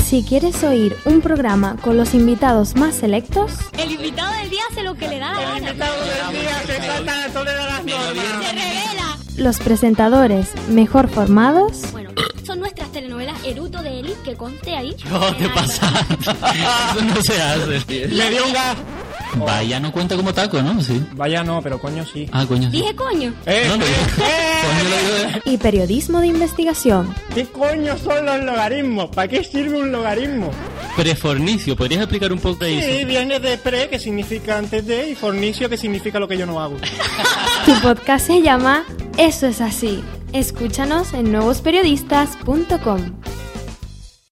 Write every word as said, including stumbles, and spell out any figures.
Si quieres oír un programa con los invitados más selectos, el invitado del día hace lo que le da la gana. El invitado del día se trata de tolerar las normas. Se revela. los presentadores mejor formados, Bueno, son nuestras telenovelas Eruto de Eli, que conste ahí. No, te pasa. Eso no se hace. Le dio un gas. Vaya no cuenta como taco, ¿no? Sí. Vaya no, pero coño sí. Ah, coño. Sí. Dije coño. ¡Eh! No, no, eh, eh. coño lo digo de... y periodismo de investigación. ¿Qué coño son los logaritmos? ¿Para qué sirve un logaritmo? Prefornicio, ¿podrías explicar un poco de Sí, eso? viene de pre, que significa antes de, y fornicio, que significa lo que yo no hago. Tu podcast se llama Eso es así. Escúchanos en nuevos periodistas punto com.